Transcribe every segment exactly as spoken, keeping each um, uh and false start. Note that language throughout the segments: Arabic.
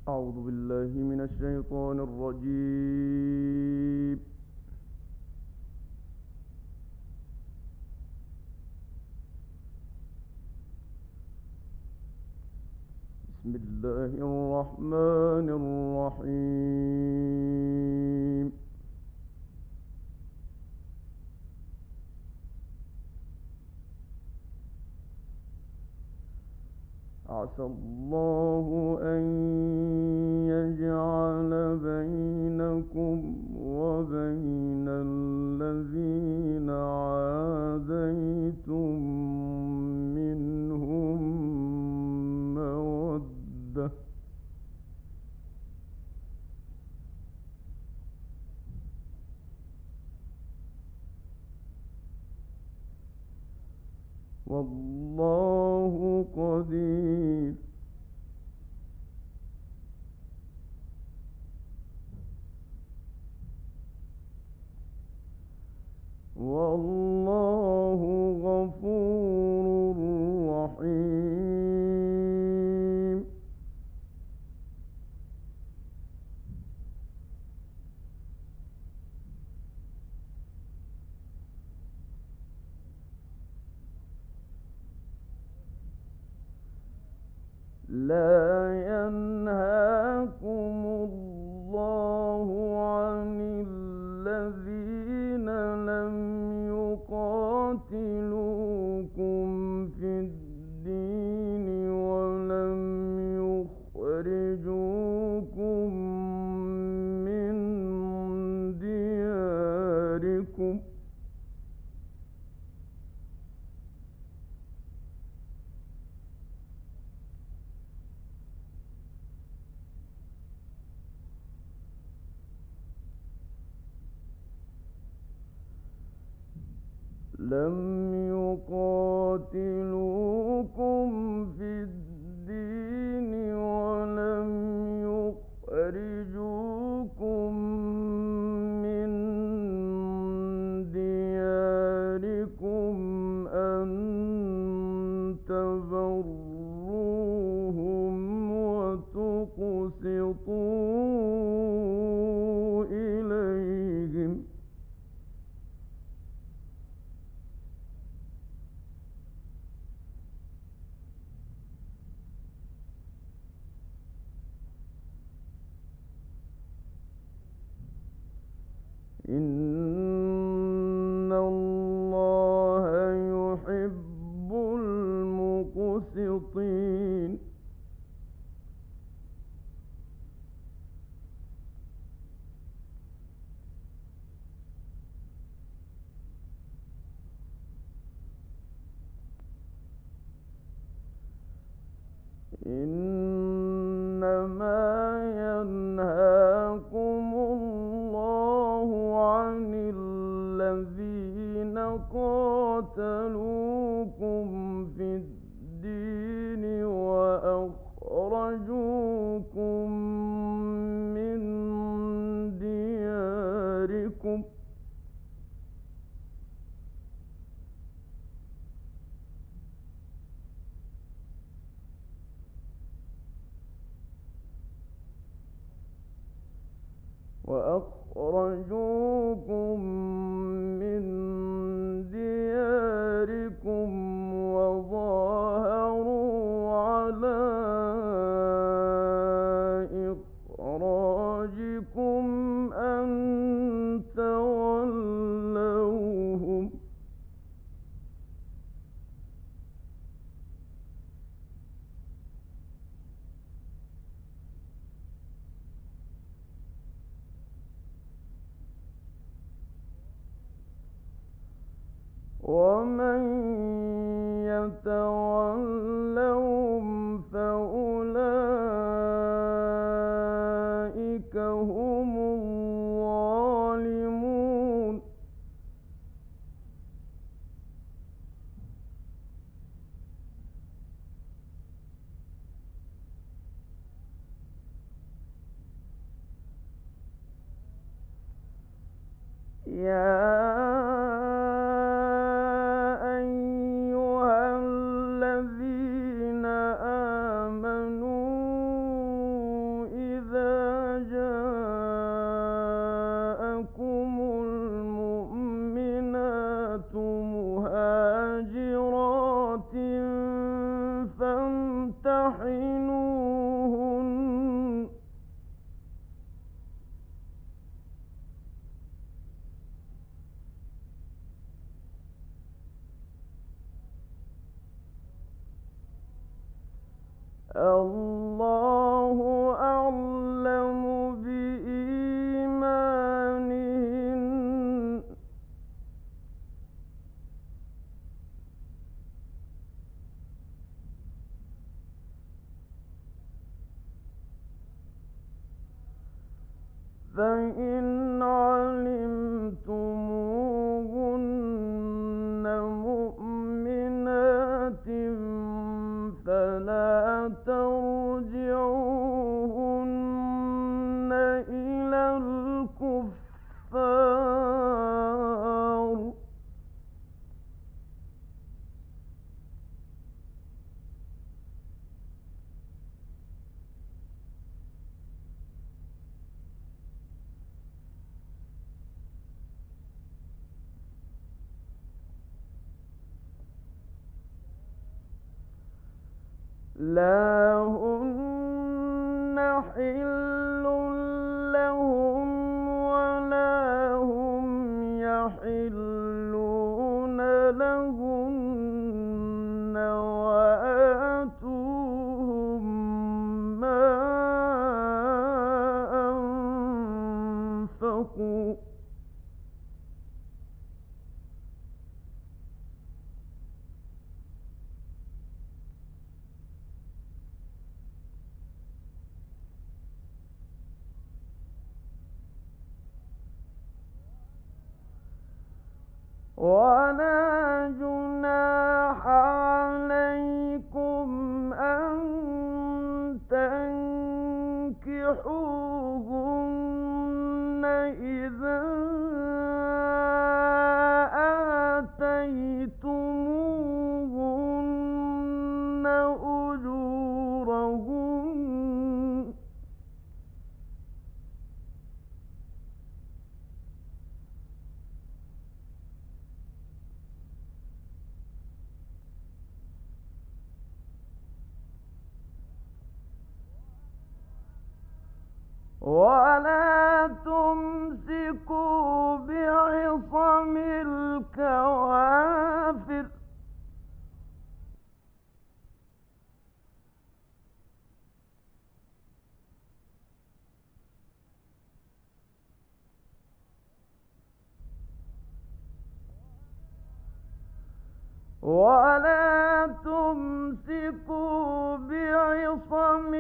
أعوذ بالله من الشيطان الرجيم. بسم الله الرحمن الرحيم. عسى الله أن يجعل بينكم وبين الذين عاديتم منهم مودة، والله قدير. والله غفور رحيم. لا ينهاكم الله عن الذين لم يقاتلوكم في الدين ولم يخرجوكم من دياركم لم يقاتلوكم في الدين ولم يخرجوكم من دياركم أن تبروهم وتقسطوا إليهم، إن الله يحب المقسطين. إنما ينهاكم الله عن الذين قاتلوكم في الدين وأخرجوكم من دياركم وأخرجوكم من دياركم وظاهروا على إخراجكم أن تولوهم، ومن يتولهم فأولئك هم الظالمون. يا أيها الذين آمنوا تمتحنوهن الله أعلم بإيمانهن فإن علمتموهن مؤمنات فلا ترجعوهن إلى الكفار لا هن حل لهم ولا هم يحلون لهن وآتوهم ما أنفقوا ولا جناح عليكم أن تنكحوهن إذا آتيتموهن أجورهن ولا تمسكوا بعصم الكوافر ولا تمسكوا بعصم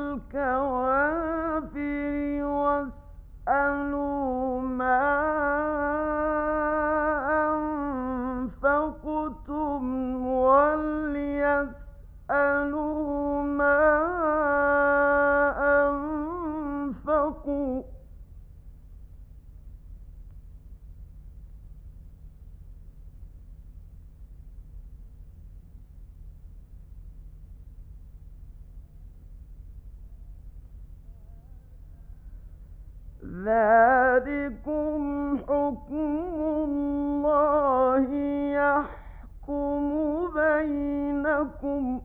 الكوافر واسألوا ما أنفقتم وليسألوا ما أنفقوا ذلكم حكم الله يحكم بينكم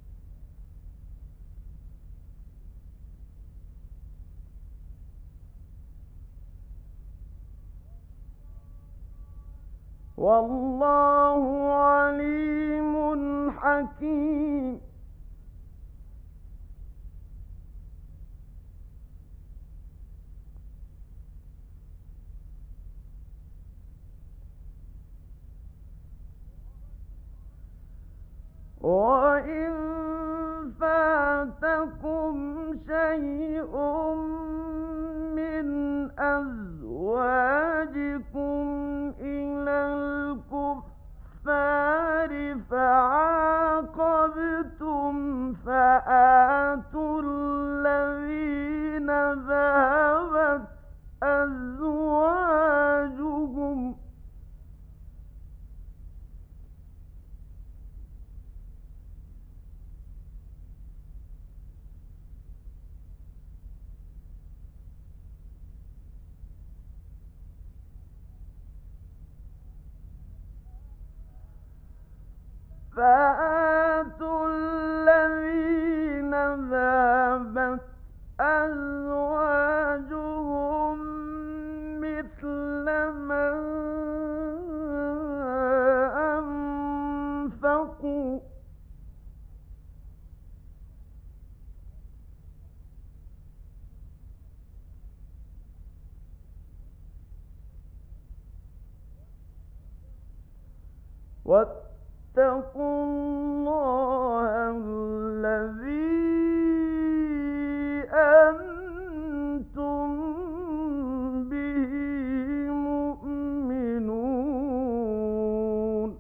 والله عليم حكيم وإن فاتكم شيء من أزواجكم إلى الكفار فعاقبتم فآتوا الذين ذهبت أزواجهم فآتوا الذين واتقوا الله الذي أنتم به مؤمنون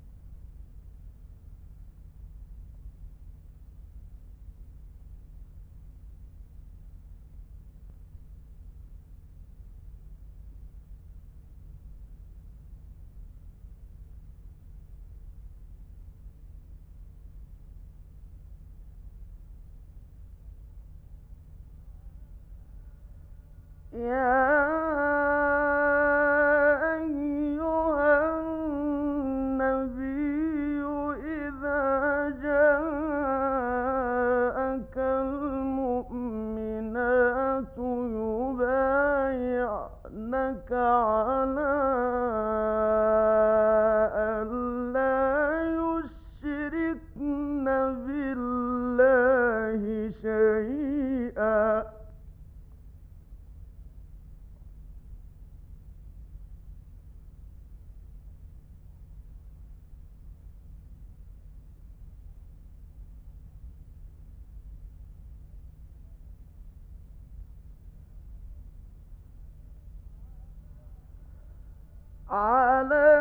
يا أيها النبي إذا جاءك المؤمنات يبايعنك على أن لا يشركن بالله شيئا على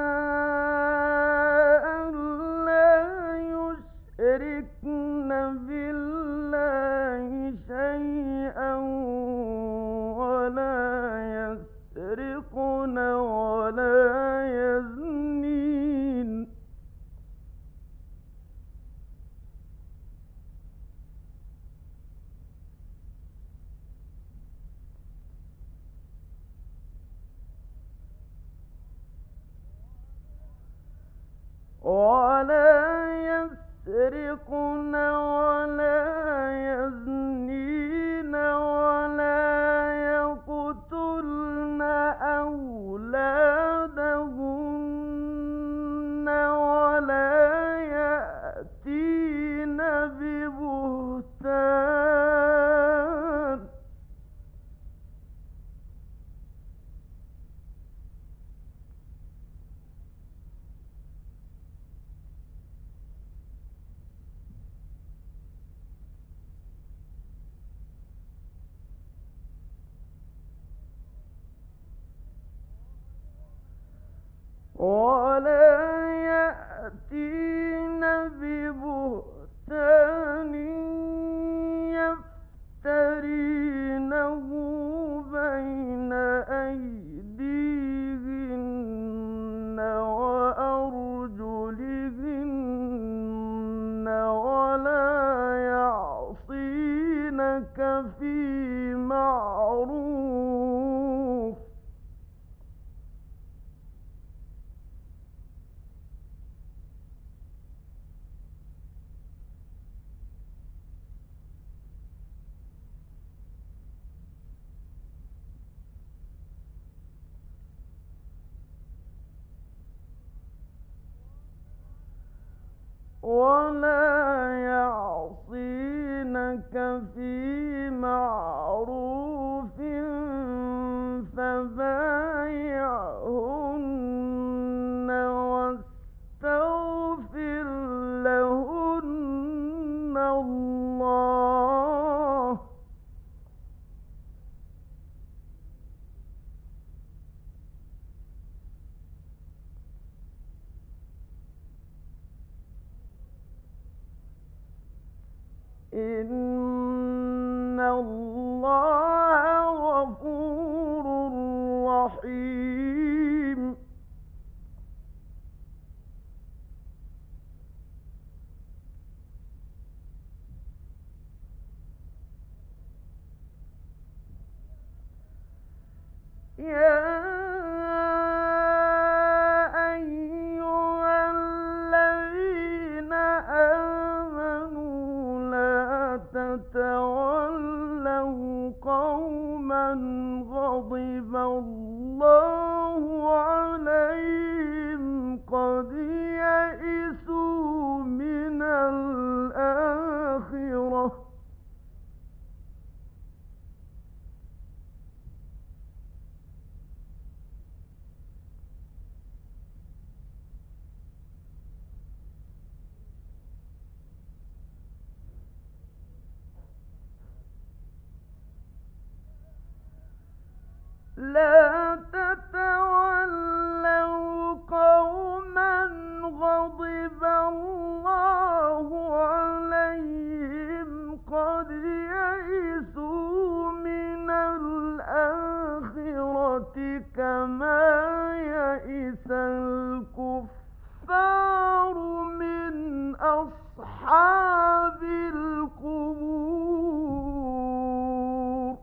أن لا يشركن بالله شيئا ولا يسرقن ولا يزنين ولا يسرقن ولا يزنين ولا يقتلن أولادهن ولا يأتين ببهتان ولا يأتين ببهتان يفترينه بين أيديهن وأرجلهن ولا يعصينك في معروف ولا يعصينك في معروف فبايعهن واستغفر لهن الله إن الله غفور رحيم يا أيها الذين آمنوا لا تتولوا قوما غضب الله عليهم قد يئسوا من الآخرة لا تتولوا قوما غضب الله عليهم قد يئسوا من الآخرة كما يئس الكفار من أصحاب القبور.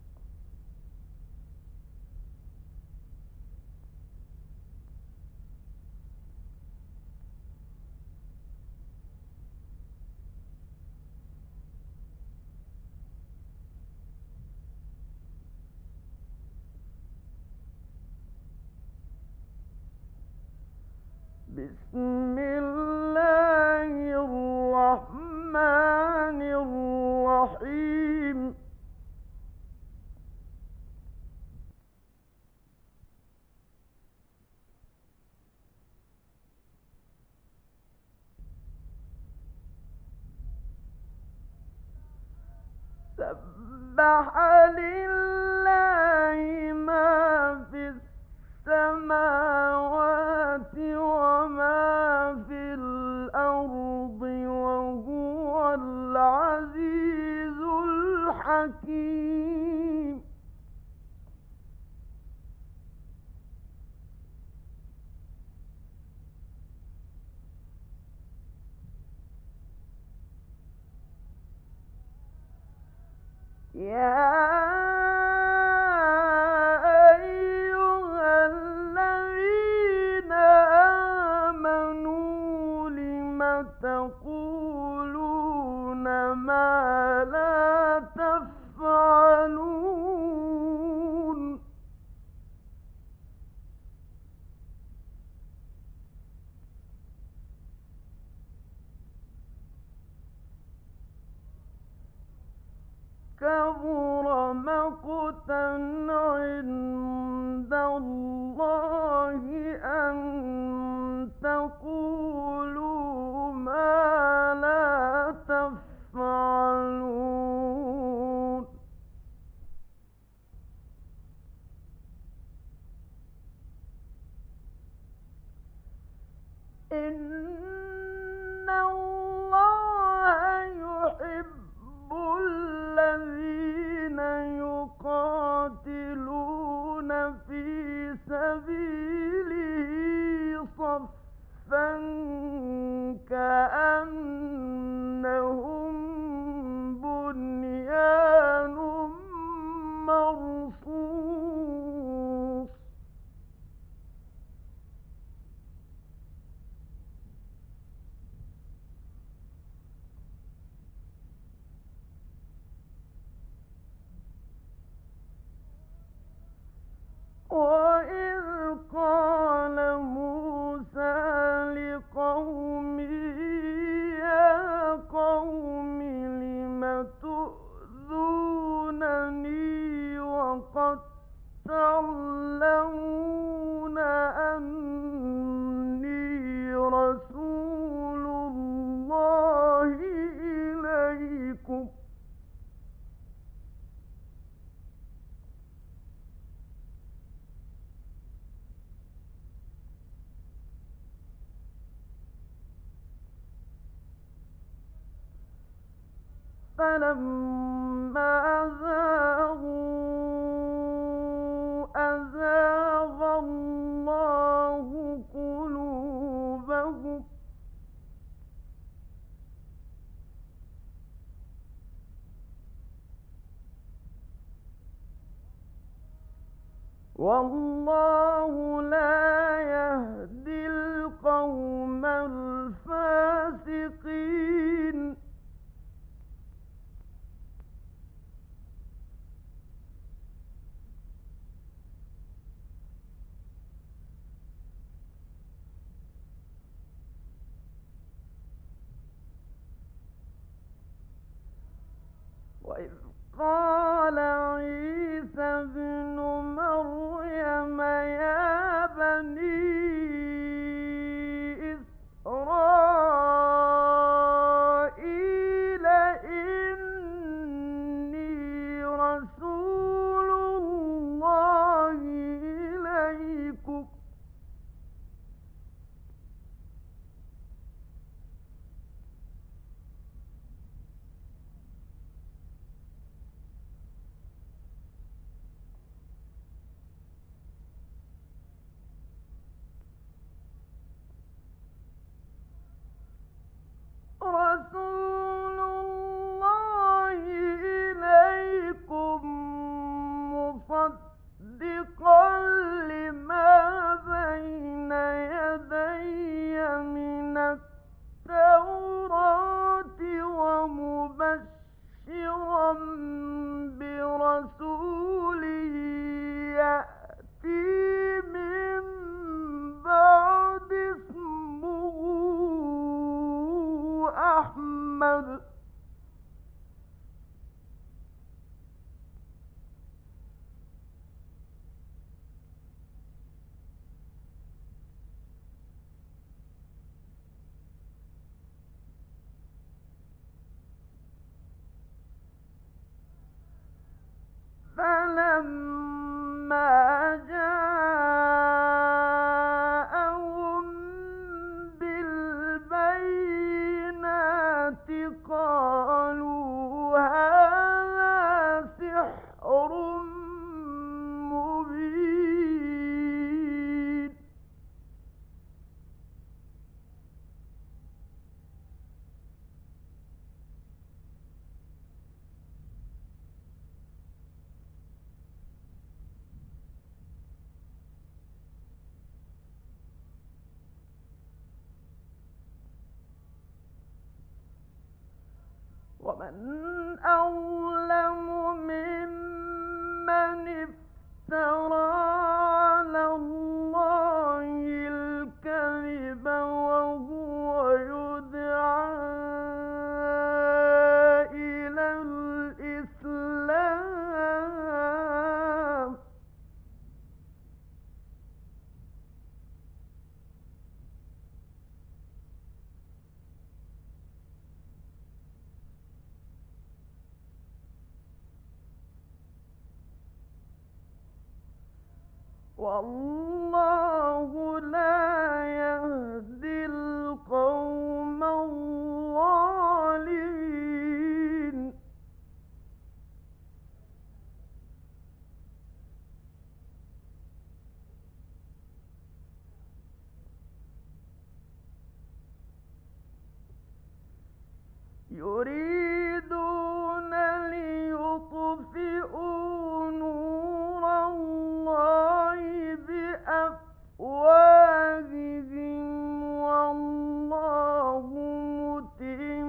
بسم الله الرحمن الرحيم. سبح لله ما في السماوات وما في الأرض وهو العزيز الحكيم. يا أيها الذين آمنوا لم تقولون ما لا تفعلون. كبر مقتا عند الله أن تقولوا ما لا تفعلون. إن الله يحب الذين يقاتلون في سبيله صفا كأنهم بنيان مرصوص. وإذ قال موسى لقومه يا قوم لم تؤذونني وقد تعلمون أني رسول الله إليكم. فلما زاغوا أزاغ الله قلوبهم والله لا يهدي القوم الفاسقين. وإذ قال عيسى ابن مريم يا بني إسرائيل إني رسول الله فلما جاءهم بالبينات قالوا هذا سحر مبين. ومن أظلم ممن افترى على الله الكذب وهو يدعى إلى الإسلام. والله لا يهدي القوم الظالمين. يريدون ليطفئوا نور الله بأفواههم والله متم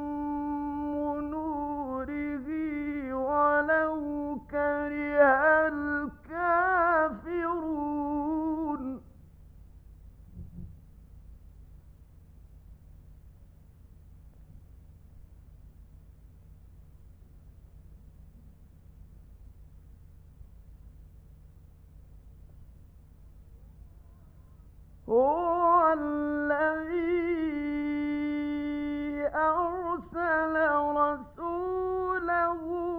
نوره ولو كره الكافرون. هو الذي أرسل رسوله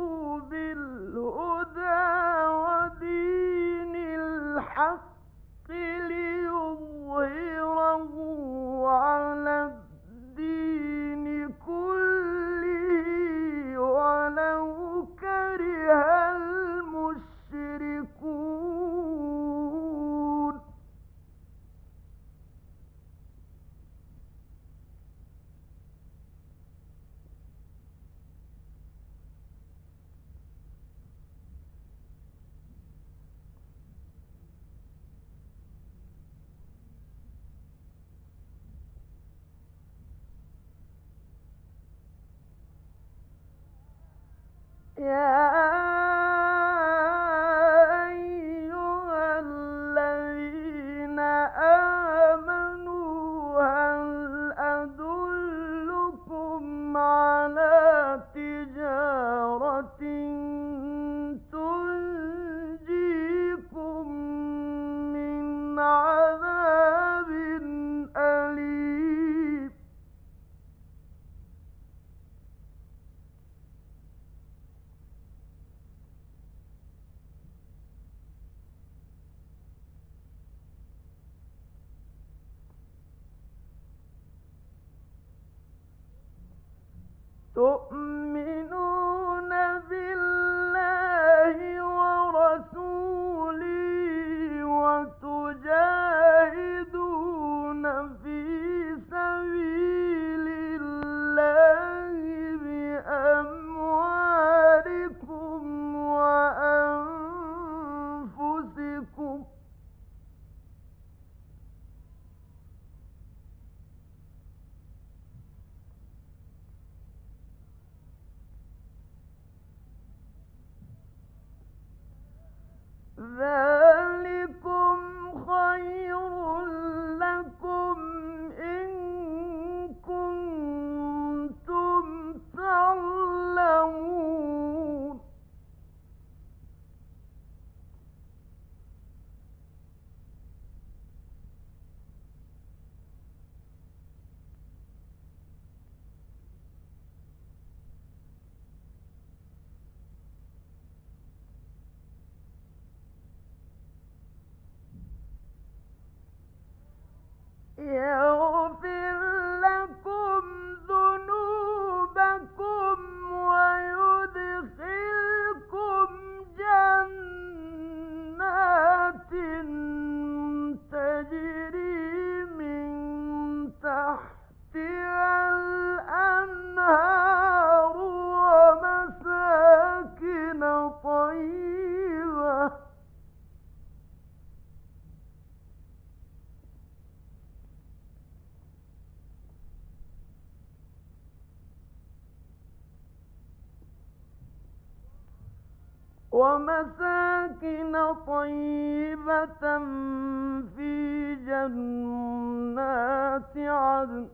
بالهدى ودين الحق ليظهره على الدين كله ولو كره المشركون. يا أيها الذين آمنوا هل أدلكم على تجارة تنجيكم من عذاب أليم. تؤمنون بالله ورسوله وتجاهدون في سبيل الله بأموالكم وأنفسكم. ذلكم خير لكم إن كنتم تعلمون. يغفر لكم ذنوبكم ويدخلكم جنات تجري من تحتها الأنهار ومساكن طيبة ومساكن طيبة في جنات عدن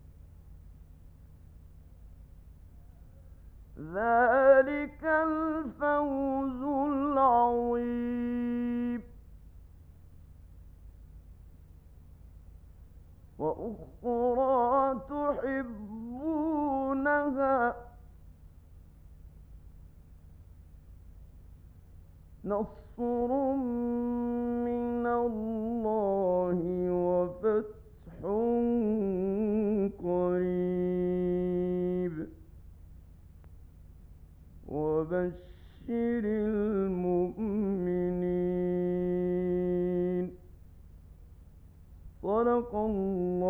ذلك الفوز العظيم وأخرى تحبونها نصر من الله وفتح قريب وبشر المؤمنين صدق الله